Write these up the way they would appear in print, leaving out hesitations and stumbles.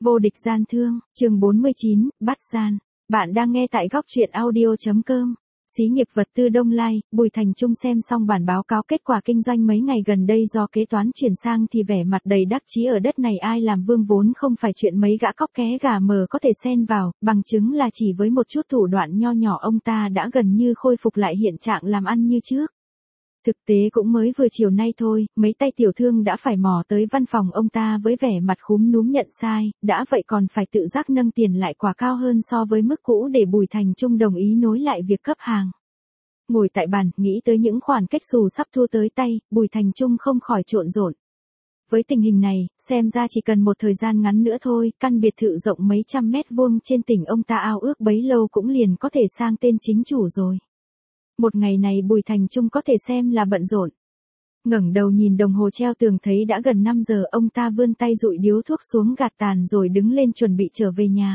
Vô địch gian thương, chương 49, bắt gian. Bạn đang nghe tại góc truyện audio.com. Xí nghiệp vật tư Đông Lai, Bùi Thành Trung xem xong bản báo cáo kết quả kinh doanh mấy ngày gần đây do kế toán chuyển sang thì vẻ mặt đầy đắc chí, ở đất này ai làm vương vốn không phải chuyện mấy gã cóc ké gà mờ có thể xen vào, bằng chứng là chỉ với một chút thủ đoạn nho nhỏ ông ta đã gần như khôi phục lại hiện trạng làm ăn như trước. Thực tế cũng mới vừa chiều nay thôi, mấy tay tiểu thương đã phải mò tới văn phòng ông ta với vẻ mặt khúm núm nhận sai, đã vậy còn phải tự giác nâng tiền lại quả cao hơn so với mức cũ để Bùi Thành Trung đồng ý nối lại việc cấp hàng. Ngồi tại bàn, nghĩ tới những khoản kết xù sắp thu tới tay, Bùi Thành Trung không khỏi trộn rộn. Với tình hình này, xem ra chỉ cần một thời gian ngắn nữa thôi, căn biệt thự rộng mấy trăm mét vuông trên tỉnh ông ta ao ước bấy lâu cũng liền có thể sang tên chính chủ rồi. Một ngày này Bùi Thành Trung có thể xem là bận rộn. Ngẩng đầu nhìn đồng hồ treo tường thấy đã gần 5 giờ, ông ta vươn tay dụi điếu thuốc xuống gạt tàn rồi đứng lên chuẩn bị trở về nhà.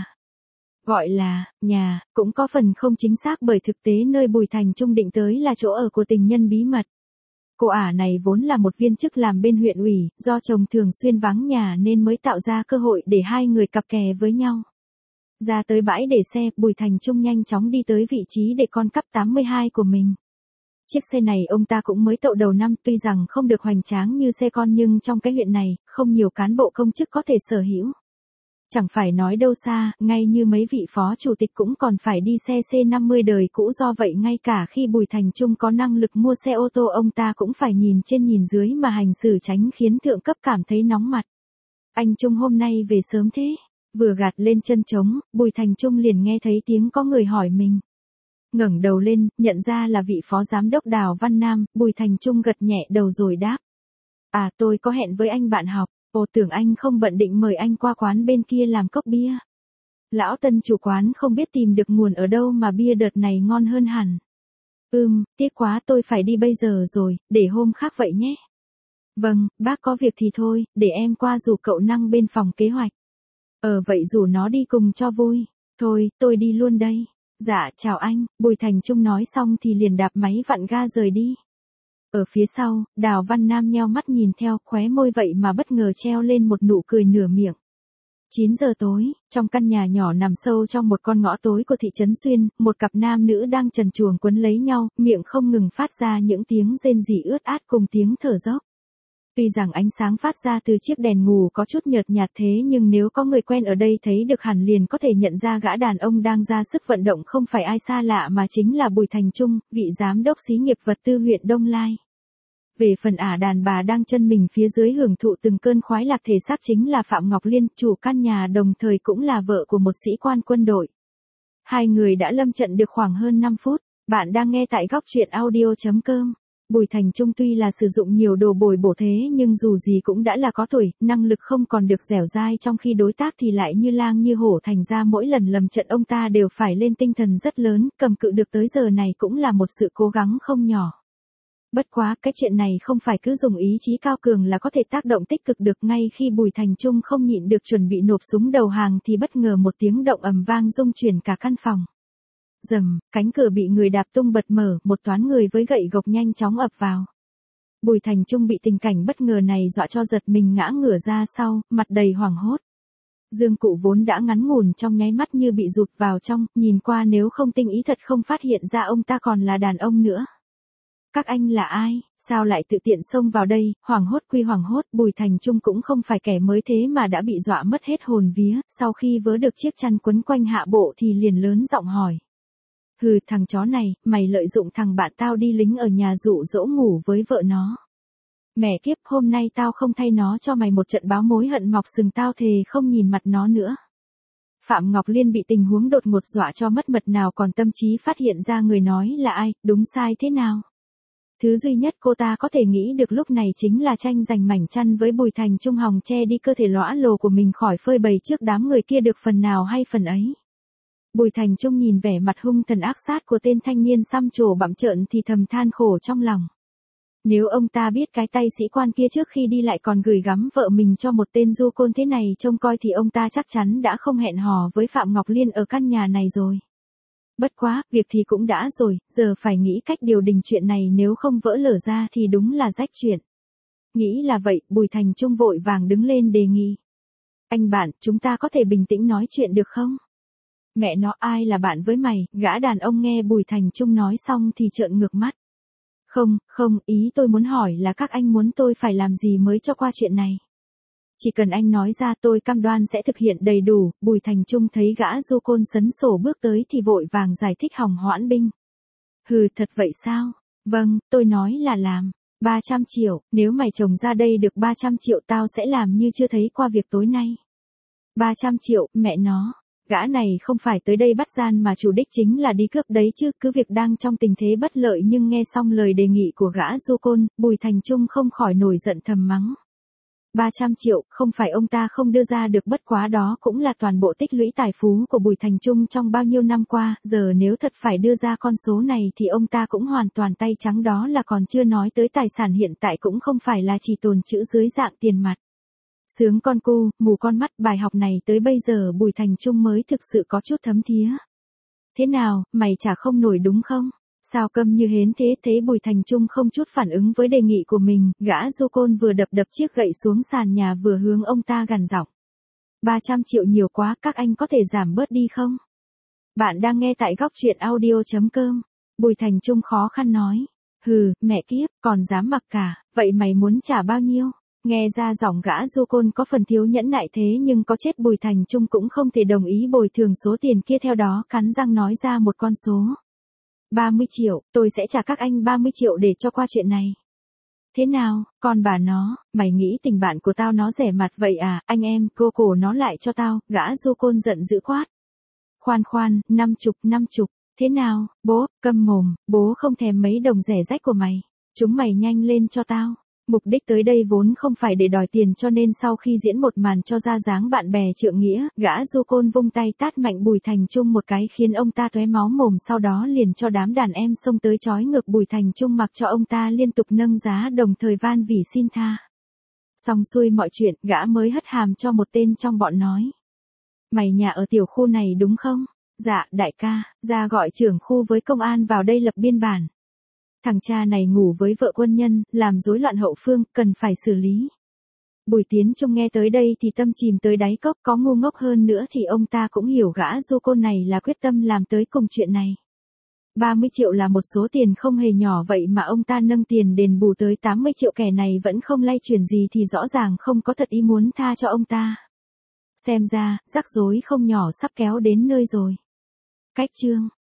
Gọi là nhà cũng có phần không chính xác, bởi thực tế nơi Bùi Thành Trung định tới là chỗ ở của tình nhân bí mật. Cô ả này vốn là một viên chức làm bên huyện ủy, do chồng thường xuyên vắng nhà nên mới tạo ra cơ hội để hai người cặp kè với nhau. Ra tới bãi để xe, Bùi Thành Trung nhanh chóng đi tới vị trí để con cắp 82 của mình. Chiếc xe này ông ta cũng mới tậu đầu năm, tuy rằng không được hoành tráng như xe con nhưng trong cái huyện này, không nhiều cán bộ công chức có thể sở hữu. Chẳng phải nói đâu xa, ngay như mấy vị phó chủ tịch cũng còn phải đi xe C50 đời cũ, do vậy ngay cả khi Bùi Thành Trung có năng lực mua xe ô tô ông ta cũng phải nhìn trên nhìn dưới mà hành xử tránh khiến thượng cấp cảm thấy nóng mặt. Anh Trung hôm nay về sớm thế? Vừa gạt lên chân trống, Bùi Thành Trung liền nghe thấy tiếng có người hỏi mình. Ngẩng đầu lên, nhận ra là vị phó giám đốc Đào Văn Nam, Bùi Thành Trung gật nhẹ đầu rồi đáp. À, tôi có hẹn với anh bạn học, tưởng anh không bận, định mời anh qua quán bên kia làm cốc bia. Lão Tân chủ quán không biết tìm được nguồn ở đâu mà bia đợt này ngon hơn hẳn. Tiếc quá, tôi phải đi bây giờ rồi, để hôm khác vậy nhé. Vâng, bác có việc thì thôi, để em qua rủ cậu Năng bên phòng kế hoạch. Vậy rủ nó đi cùng cho vui. Thôi, tôi đi luôn đây. Dạ, chào anh, Bùi Thành Trung nói xong thì liền đạp máy vặn ga rời đi. Ở phía sau, Đào Văn Nam nheo mắt nhìn theo, khóe môi vậy mà bất ngờ treo lên một nụ cười nửa miệng. 9 giờ tối, trong căn nhà nhỏ nằm sâu trong một con ngõ tối của thị trấn Xuyên, một cặp nam nữ đang trần truồng quấn lấy nhau, miệng không ngừng phát ra những tiếng rên rỉ ướt át cùng tiếng thở dốc. Tuy rằng ánh sáng phát ra từ chiếc đèn ngủ có chút nhợt nhạt thế nhưng nếu có người quen ở đây thấy được hẳn liền có thể nhận ra gã đàn ông đang ra sức vận động không phải ai xa lạ mà chính là Bùi Thành Trung, vị giám đốc xí nghiệp vật tư huyện Đông Lai. Về phần ả đàn bà đang chân mình phía dưới hưởng thụ từng cơn khoái lạc thể xác chính là Phạm Ngọc Liên, chủ căn nhà đồng thời cũng là vợ của một sĩ quan quân đội. Hai người đã lâm trận được khoảng hơn 5 phút. Bạn đang nghe tại góc truyện audio.com. Bùi Thành Trung tuy là sử dụng nhiều đồ bồi bổ thế nhưng dù gì cũng đã là có tuổi, năng lực không còn được dẻo dai, trong khi đối tác thì lại như lang như hổ, thành ra mỗi lần lầm trận ông ta đều phải lên tinh thần rất lớn, cầm cự được tới giờ này cũng là một sự cố gắng không nhỏ. Bất quá, cái chuyện này không phải cứ dùng ý chí cao cường là có thể tác động tích cực được. Ngay khi Bùi Thành Trung không nhịn được chuẩn bị nộp súng đầu hàng thì bất ngờ một tiếng động ầm vang rung chuyển cả căn phòng. Rầm, cánh cửa bị người đạp tung bật mở, một toán người với gậy gộc nhanh chóng ập vào. Bùi Thành Trung bị tình cảnh bất ngờ này dọa cho giật mình ngã ngửa ra sau, mặt đầy hoảng hốt. Dương cụ vốn đã ngắn ngủn trong nháy mắt như bị rụt vào trong, nhìn qua nếu không tinh ý thật không phát hiện ra ông ta còn là đàn ông nữa. Các anh là ai, sao lại tự tiện xông vào đây? Hoảng hốt quy hoảng hốt, Bùi Thành Trung cũng không phải kẻ mới thế mà đã bị dọa mất hết hồn vía, sau khi vớ được chiếc chăn quấn quanh hạ bộ thì liền lớn giọng hỏi. Hừ, thằng chó này, mày lợi dụng thằng bạn tao đi lính ở nhà dụ dỗ ngủ với vợ nó. Mẹ kiếp, hôm nay tao không thay nó cho mày một trận báo mối hận mọc sừng, tao thề không nhìn mặt nó nữa. Phạm Ngọc Liên bị tình huống đột ngột dọa cho mất mật, nào còn tâm trí phát hiện ra người nói là ai, đúng sai thế nào. Thứ duy nhất cô ta có thể nghĩ được lúc này chính là tranh giành mảnh chăn với Bùi Thành Trung, hòng che đi cơ thể lõa lồ của mình khỏi phơi bày trước đám người kia được phần nào hay phần ấy. Bùi Thành Trung nhìn vẻ mặt hung thần ác sát của tên thanh niên xăm trổ bặm trợn thì thầm than khổ trong lòng. Nếu ông ta biết cái tay sĩ quan kia trước khi đi lại còn gửi gắm vợ mình cho một tên du côn thế này trông coi thì ông ta chắc chắn đã không hẹn hò với Phạm Ngọc Liên ở căn nhà này rồi. Bất quá, việc thì cũng đã rồi, giờ phải nghĩ cách điều đình chuyện này, nếu không vỡ lở ra thì đúng là rách chuyện. Nghĩ là vậy, Bùi Thành Trung vội vàng đứng lên đề nghị. Anh bạn, chúng ta có thể bình tĩnh nói chuyện được không? Mẹ nó, ai là bạn với mày? Gã đàn ông nghe Bùi Thành Chung nói xong thì trợn ngược mắt. Không, ý tôi muốn hỏi là các anh muốn tôi phải làm gì mới cho qua chuyện này. Chỉ cần anh nói ra tôi cam đoan sẽ thực hiện đầy đủ. Bùi Thành Chung thấy gã du côn sấn sổ bước tới thì vội vàng giải thích hòng hoãn binh. Hừ, thật vậy sao? Vâng, tôi nói là làm. 300 triệu, nếu mày trồng ra đây được 300 triệu tao sẽ làm như chưa thấy qua việc tối nay. 300 triệu, mẹ nó. Gã này không phải tới đây bắt gian mà chủ đích chính là đi cướp đấy chứ, cứ việc đang trong tình thế bất lợi nhưng nghe xong lời đề nghị của gã du côn, Bùi Thành Chung không khỏi nổi giận thầm mắng. 300 triệu, không phải ông ta không đưa ra được, bất quá đó cũng là toàn bộ tích lũy tài phú của Bùi Thành Chung trong bao nhiêu năm qua, giờ nếu thật phải đưa ra con số này thì ông ta cũng hoàn toàn tay trắng, đó là còn chưa nói tới tài sản hiện tại cũng không phải là chỉ tồn trữ dưới dạng tiền mặt. Sướng con cu, mù con mắt, bài học này tới bây giờ Bùi Thành Chung mới thực sự có chút thấm thía. Thế nào, mày trả không nổi đúng không? Sao câm như hến thế? Thế Bùi Thành Chung không chút phản ứng với đề nghị của mình, gã du côn vừa đập chiếc gậy xuống sàn nhà vừa hướng ông ta gằn giọng. 300 triệu nhiều quá, các anh có thể giảm bớt đi không? Bạn đang nghe tại góc truyện audio.com. Bùi Thành Chung khó khăn nói. Hừ, mẹ kiếp, còn dám mặc cả, vậy mày muốn trả bao nhiêu? Nghe ra giọng gã du côn có phần thiếu nhẫn nại thế nhưng có chết Bùi Thành Chung cũng không thể đồng ý bồi thường số tiền kia, theo đó cắn răng nói ra một con số. 30 triệu, tôi sẽ trả các anh 30 triệu để cho qua chuyện này. Thế nào, con bà nó, mày nghĩ tình bạn của tao nó rẻ mặt vậy à, anh em, cô cổ nó lại cho tao, gã du côn giận dữ quát. Khoan, 50, thế nào, bố, câm mồm, bố không thèm mấy đồng rẻ rách của mày, chúng mày nhanh lên cho tao. Mục đích tới đây vốn không phải để đòi tiền, cho nên sau khi diễn một màn cho ra dáng bạn bè trượng nghĩa, gã du côn vung tay tát mạnh Bùi Thành Chung một cái khiến ông ta tóe máu mồm, sau đó liền cho đám đàn em xông tới trói ngược Bùi Thành Chung, mặc cho ông ta liên tục nâng giá đồng thời van vỉ xin tha. Xong xuôi mọi chuyện, gã mới hất hàm cho một tên trong bọn nói. Mày nhà ở tiểu khu này đúng không? Dạ, đại ca, ra gọi trưởng khu với công an vào đây lập biên bản. Thằng cha này ngủ với vợ quân nhân, làm rối loạn hậu phương, cần phải xử lý. Bùi Tiến Chung nghe tới đây thì tâm chìm tới đáy cốc, có ngu ngốc hơn nữa thì ông ta cũng hiểu gã du côn này là quyết tâm làm tới cùng chuyện này. 30 triệu là một số tiền không hề nhỏ vậy mà ông ta nâng tiền đền bù tới 80 triệu, kẻ này vẫn không lay chuyển gì thì rõ ràng không có thật ý muốn tha cho ông ta. Xem ra, rắc rối không nhỏ sắp kéo đến nơi rồi. Cách chương